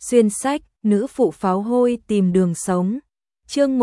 Xuyên sách, nữ phụ pháo hôi tìm đường sống. Chương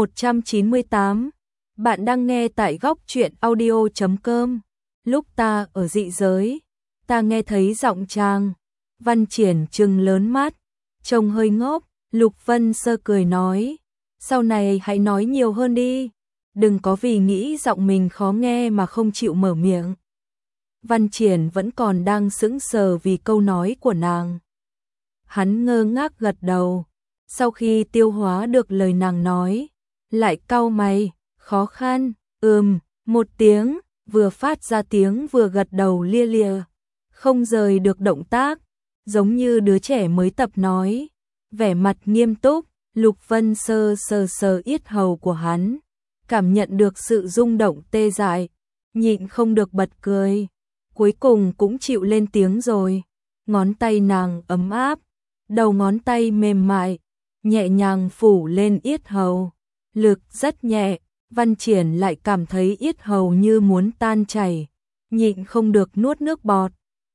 198. Bạn đang nghe tại góc truyện audio.com. Lúc ta ở dị giới, ta nghe thấy giọng chàng. Văn Triển trừng lớn mắt, trông hơi ngốc. Lục Vân Sơ cười nói, sau này hãy nói nhiều hơn đi, đừng có vì nghĩ giọng mình khó nghe mà không chịu mở miệng. Văn Triển vẫn còn đang sững sờ vì câu nói của nàng. Hắn ngơ ngác gật đầu, sau khi tiêu hóa được lời nàng nói, lại cau mày, khó khăn, một tiếng, vừa phát ra tiếng vừa gật đầu lia lịa, không rời được động tác, giống như đứa trẻ mới tập nói, vẻ mặt nghiêm túc. Lục Vân Sơ sờ sờ yết hầu của hắn, cảm nhận được sự rung động tê dại, nhịn không được bật cười, cuối cùng cũng chịu lên tiếng rồi. Ngón tay nàng ấm áp, đầu ngón tay mềm mại, nhẹ nhàng phủ lên yết hầu, lực rất nhẹ. Văn Triển lại cảm thấy yết hầu như muốn tan chảy, nhịn không được nuốt nước bọt.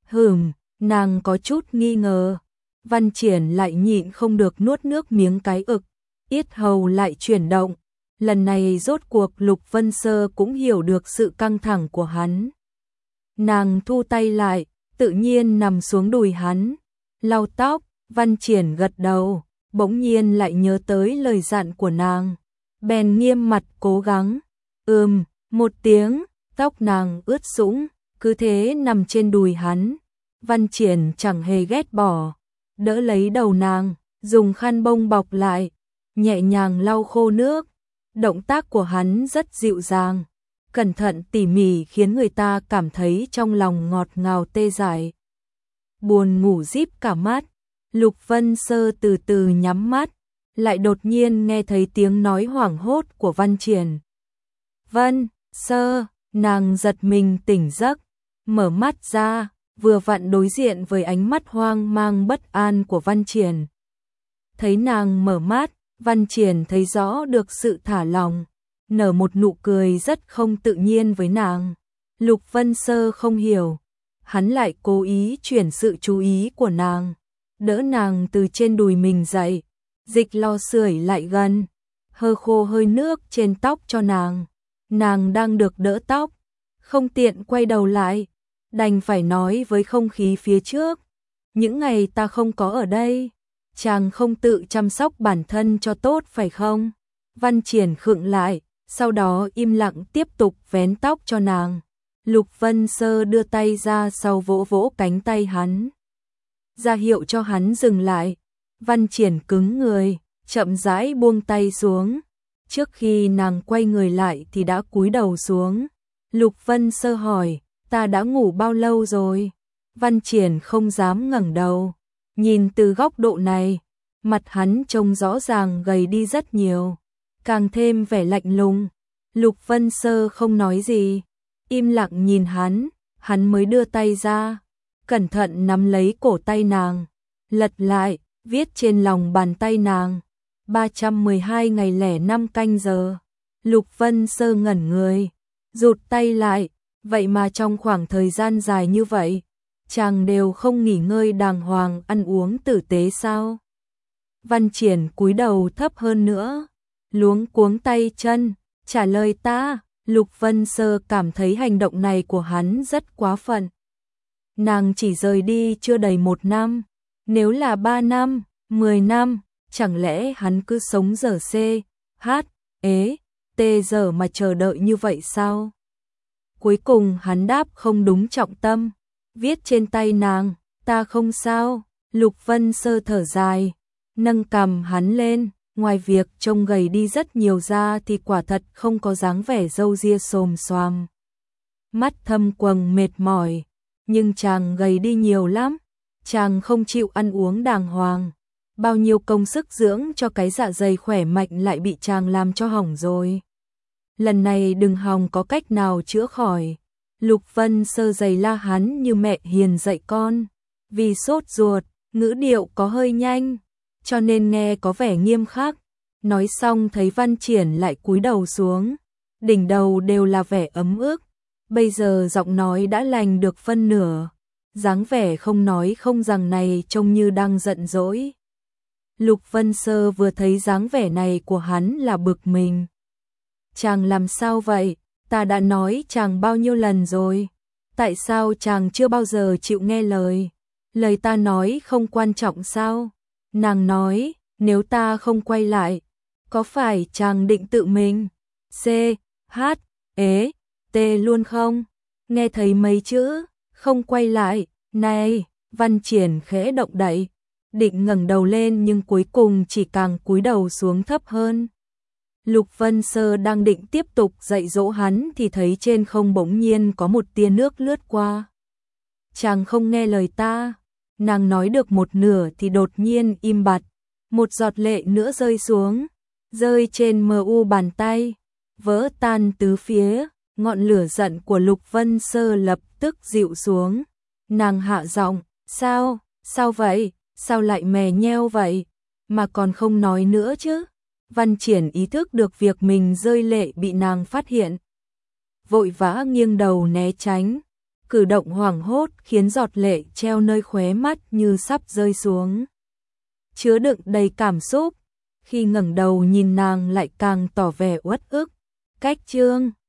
Nàng có chút nghi ngờ. Văn Triển lại nhịn không được nuốt nước miếng cái ực, yết hầu lại chuyển động. Lần này rốt cuộc Lục Vân Sơ cũng hiểu được sự căng thẳng của hắn. Nàng thu tay lại, tự nhiên nằm xuống đùi hắn, lau tóc. Văn Triển gật đầu, bỗng nhiên lại nhớ tới lời dặn của nàng, bèn nghiêm mặt cố gắng. Một tiếng, tóc nàng ướt sũng, cứ thế nằm trên đùi hắn. Văn Triển chẳng hề ghét bỏ, đỡ lấy đầu nàng, dùng khăn bông bọc lại, nhẹ nhàng lau khô nước. Động tác của hắn rất dịu dàng, cẩn thận tỉ mỉ khiến người ta cảm thấy trong lòng ngọt ngào tê dại. Buồn ngủ díp cả mắt, Lục Vân Sơ từ từ nhắm mắt, lại đột nhiên nghe thấy tiếng nói hoảng hốt của Văn Triển. Vân Sơ, nàng giật mình tỉnh giấc, mở mắt ra, vừa vặn đối diện với ánh mắt hoang mang bất an của Văn Triển. Thấy nàng mở mắt, Văn Triển thấy rõ được sự thả lỏng, nở một nụ cười rất không tự nhiên với nàng. Lục Vân Sơ không hiểu, hắn lại cố ý chuyển sự chú ý của nàng, đỡ nàng từ trên đùi mình dậy, dịch lo sưởi lại gần, hơ khô hơi nước trên tóc cho nàng. Nàng đang được đỡ tóc, không tiện quay đầu lại, đành phải nói với không khí phía trước. Những ngày ta không có ở đây, chàng không tự chăm sóc bản thân cho tốt phải không? Văn Triển khựng lại, sau đó im lặng tiếp tục vén tóc cho nàng. Lục Vân Sơ đưa tay ra sau vỗ vỗ cánh tay hắn, ra hiệu cho hắn dừng lại. Văn Triển cứng người, chậm rãi buông tay xuống. Trước khi nàng quay người lại thì đã cúi đầu xuống. Lục Vân Sơ hỏi, ta đã ngủ bao lâu rồi? Văn Triển không dám ngẩng đầu. Nhìn từ góc độ này, mặt hắn trông rõ ràng gầy đi rất nhiều, càng thêm vẻ lạnh lùng. Lục Vân Sơ không nói gì, im lặng nhìn hắn mới đưa tay ra, cẩn thận nắm lấy cổ tay nàng, lật lại, viết trên lòng bàn tay nàng, 312 ngày lẻ 5 canh giờ. Lục Vân Sơ ngẩn người, rụt tay lại, vậy mà trong khoảng thời gian dài như vậy, chàng đều không nghỉ ngơi đàng hoàng ăn uống tử tế sao? Văn Triển cúi đầu thấp hơn nữa, luống cuống tay chân, trả lời ta. Lục Vân Sơ cảm thấy hành động này của hắn rất quá phận. Nàng chỉ rời đi chưa đầy 1 năm, nếu là 3 năm, 10 năm, chẳng lẽ hắn cứ sống giờ giờ mà chờ đợi như vậy sao? Cuối cùng hắn đáp không đúng trọng tâm, viết trên tay nàng, ta không sao. Lục Vân Sơ thở dài, nâng cằm hắn lên, ngoài việc trông gầy đi rất nhiều ra thì quả thật không có dáng vẻ râu ria xồm xoàm. Mắt thâm quầng mệt mỏi, nhưng chàng gầy đi nhiều lắm, chàng không chịu ăn uống đàng hoàng. Bao nhiêu công sức dưỡng cho cái dạ dày khỏe mạnh lại bị chàng làm cho hỏng rồi. Lần này đừng hòng có cách nào chữa khỏi. Lục Vân Sơ giày la hắn như mẹ hiền dạy con. Vì sốt ruột, ngữ điệu có hơi nhanh, cho nên nghe có vẻ nghiêm khắc. Nói xong thấy Văn Triển lại cúi đầu xuống, đỉnh đầu đều là vẻ ấm ức. Bây giờ giọng nói đã lành được phân nửa, dáng vẻ không nói không rằng này trông như đang giận dỗi. Lục Vân Sơ vừa thấy dáng vẻ này của hắn là bực mình. Chàng làm sao vậy? Ta đã nói chàng bao nhiêu lần rồi? Tại sao chàng chưa bao giờ chịu nghe lời? Lời ta nói không quan trọng sao? Nàng nói, nếu ta không quay lại, có phải chàng định tự mình C, H, ế, T luôn không? Nghe thấy mấy chữ, không quay lại, này, Văn Triển khẽ động đậy, định ngẩng đầu lên nhưng cuối cùng chỉ càng cúi đầu xuống thấp hơn. Lục Vân Sơ đang định tiếp tục dạy dỗ hắn thì thấy trên không bỗng nhiên có một tia nước lướt qua. Chàng không nghe lời ta. Nàng nói được một nửa thì đột nhiên im bặt, một giọt lệ nữa rơi xuống, rơi trên mu bàn tay, vỡ tan tứ phía, ngọn lửa giận của Lục Vân Sơ lập tức dịu xuống. Nàng hạ giọng, sao vậy, sao lại mè nheo vậy, mà còn không nói nữa chứ. Văn Triển ý thức được việc mình rơi lệ bị nàng phát hiện, vội vã nghiêng đầu né tránh. Cử động hoảng hốt khiến giọt lệ treo nơi khóe mắt như sắp rơi xuống. Chứa đựng đầy cảm xúc, khi ngẩng đầu nhìn nàng lại càng tỏ vẻ uất ức. Cách chương